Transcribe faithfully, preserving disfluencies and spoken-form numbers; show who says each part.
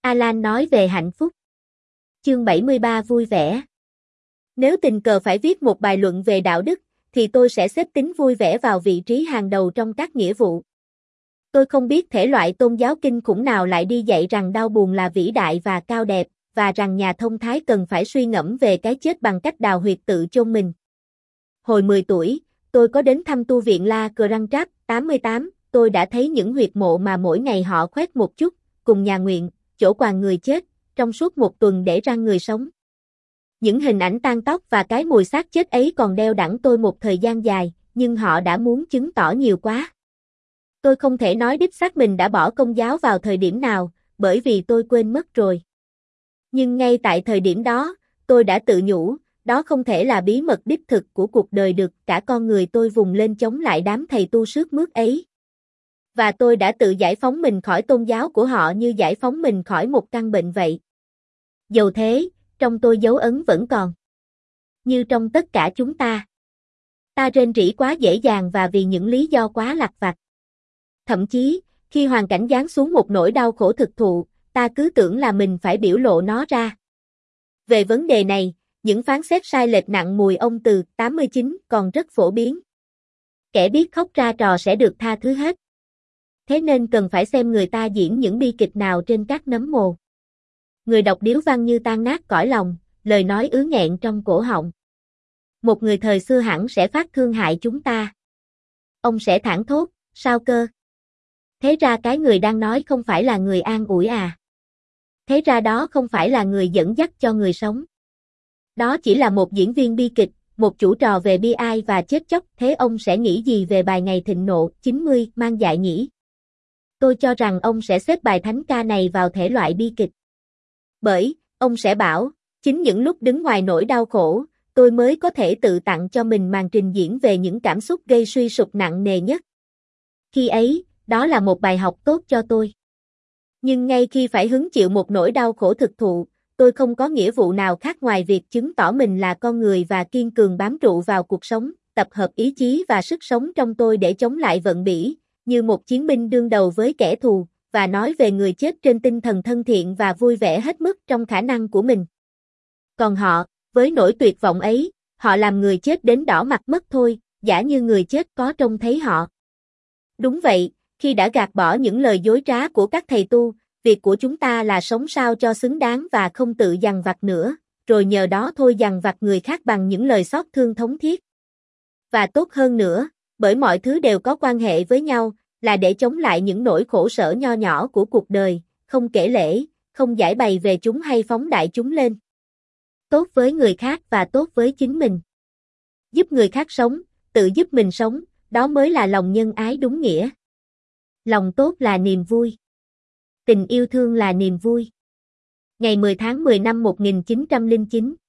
Speaker 1: Alan nói về hạnh phúc. Chương bảy mươi ba vui vẻ. Nếu tình cờ phải viết một bài luận về đạo đức, thì tôi sẽ xếp tính vui vẻ vào vị trí hàng đầu trong các nghĩa vụ. Tôi không biết thể loại tôn giáo kinh khủng nào lại đi dạy rằng đau buồn là vĩ đại và cao đẹp, và rằng nhà thông thái cần phải suy ngẫm về cái chết bằng cách đào huyệt tự chôn mình. Hồi mười tuổi, tôi có đến thăm tu viện La Grande Trappe tám mươi tám, tôi đã thấy những huyệt mộ mà mỗi ngày họ khoét một chút, cùng nhà nguyện, chỗ quàng người chết, trong suốt một tuần để ra người sống. Những hình ảnh tang tóc và cái mùi xác chết ấy còn đeo đẳng tôi một thời gian dài, nhưng họ đã muốn chứng tỏ nhiều quá. Tôi không thể nói đích xác mình đã bỏ Công giáo vào thời điểm nào, bởi vì tôi quên mất rồi. Nhưng ngay tại thời điểm đó, tôi đã tự nhủ, đó không thể là bí mật đích thực của cuộc đời được, cả con người tôi vùng lên chống lại đám thầy tu sướt mướt ấy. Và tôi đã tự giải phóng mình khỏi tôn giáo của họ như giải phóng mình khỏi một căn bệnh vậy. Dầu thế, trong tôi dấu ấn vẫn còn. Như trong tất cả chúng ta. Ta rên rỉ quá dễ dàng và vì những lý do quá lặt vặt. Thậm chí, khi hoàn cảnh giáng xuống một nỗi đau khổ thực thụ, ta cứ tưởng là mình phải biểu lộ nó ra. Về vấn đề này, những phán xét sai lệch nặng mùi ông từ tám mươi chín còn rất phổ biến. Kẻ biết khóc ra trò sẽ được tha thứ hết. Thế nên cần phải xem người ta diễn những bi kịch nào trên các nấm mồ. Người đọc điếu văn như tan nát cõi lòng, lời nói ứ nghẹn trong cổ họng. Một người thời xưa hẳn sẽ phát thương hại chúng ta. Ông sẽ thảng thốt, sao cơ? Thế ra cái người đang nói không phải là người an ủi à? Thế ra đó không phải là người dẫn dắt cho người sống. Đó chỉ là một diễn viên bi kịch, một chủ trò về bi ai và chết chóc. Thế ông sẽ nghĩ gì về bài Ngày Thịnh Nộ chín mươi mang dại nhỉ? Tôi cho rằng ông sẽ xếp bài thánh ca này vào thể loại bi kịch. Bởi, ông sẽ bảo, chính những lúc đứng ngoài nỗi đau khổ, tôi mới có thể tự tặng cho mình màn trình diễn về những cảm xúc gây suy sụp nặng nề nhất. Khi ấy, đó là một bài học tốt cho tôi. Nhưng ngay khi phải hứng chịu một nỗi đau khổ thực thụ, tôi không có nghĩa vụ nào khác ngoài việc chứng tỏ mình là con người và kiên cường bám trụ vào cuộc sống, tập hợp ý chí và sức sống trong tôi để chống lại vận bỉ, như một chiến binh đương đầu với kẻ thù, và nói về người chết trên tinh thần thân thiện và vui vẻ hết mức trong khả năng của mình. Còn họ, với nỗi tuyệt vọng ấy, họ làm người chết đến đỏ mặt mất thôi, giả như người chết có trông thấy họ. Đúng vậy, khi đã gạt bỏ những lời dối trá của các thầy tu, việc của chúng ta là sống sao cho xứng đáng và không tự dằn vặt nữa, rồi nhờ đó thôi dằn vặt người khác bằng những lời xót thương thống thiết. Và tốt hơn nữa, bởi mọi thứ đều có quan hệ với nhau, là để chống lại những nỗi khổ sở nho nhỏ của cuộc đời, không kể lể, không giải bày về chúng hay phóng đại chúng lên. Tốt với người khác và tốt với chính mình. Giúp người khác sống, tự giúp mình sống, đó mới là lòng nhân ái đúng nghĩa. Lòng tốt là niềm vui. Tình yêu thương là niềm vui. Ngày mười tháng mười năm một nghìn chín trăm lẻ chín